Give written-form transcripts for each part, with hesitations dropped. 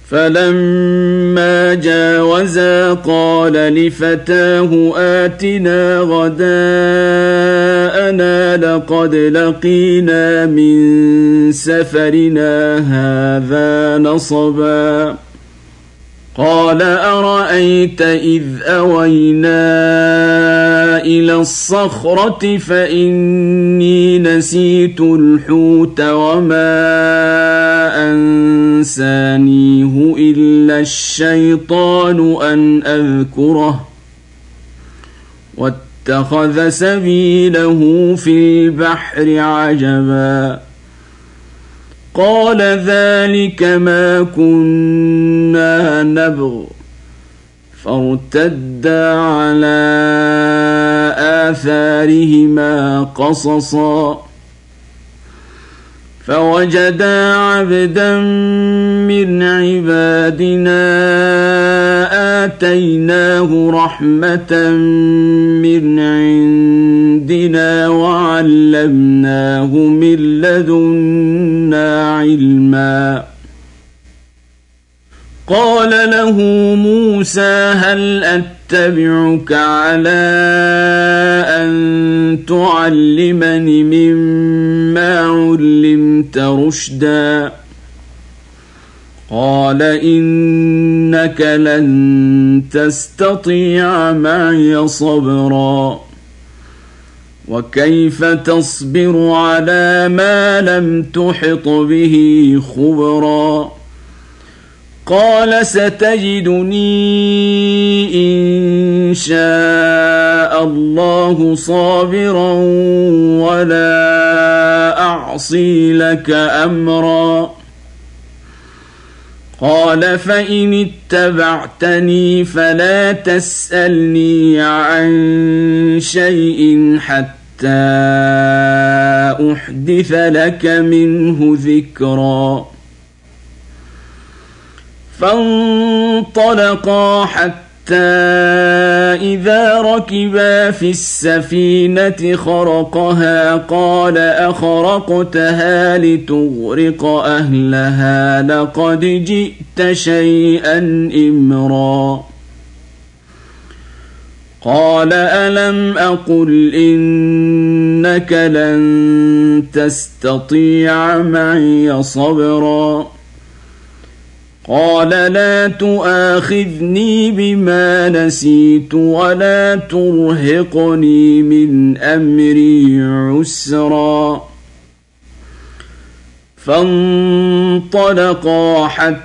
فلما جاوزا قال لفتاه آتنا غداءنا لقد لقينا من سفرنا هذا نصبا قال أرأيت إذ أوينا إلى الصخرة فإني نسيت الحوت وما أنسانيه إلا الشيطان أن أذكره واتخذ سبيله في البحر عجبا قال ذلك ما كنا نبغ فارتدا على آثارهما قصصا فوجدا عبدا من عبادنا آتيناه رحمة من عندنا وعلمناه من لدنا علما قال له موسى هل أتبعك على أن تعلمني مما علمت رشدا قال إنك لن تستطيع معي صبرا وكيف تصبر على ما لم تحط به خبرا قال ستجدني إن شاء الله صابرا ولا أعصي لك أمرا قال فإن اتبعتني فلا تسألني عن شيء حتى أحدث لك منه ذكرا فانطلقا حتى إذا ركبا في السفينة خرقها قال أخرقتها لتغرق أهلها لقد جئت شيئا إمرا قال ألم أقل إنك لن تستطيع معي صبرا قال لا تؤاخذني بما نسيت ولا ترهقني من أمري عسرا فانطلقا حتى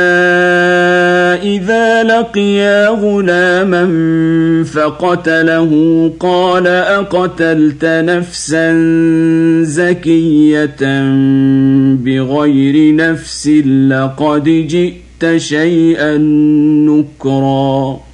إذا لقيا غلاما فقتله قال أقتلت نفسا زكية بغير نفس لقد جئت شيئا نكرا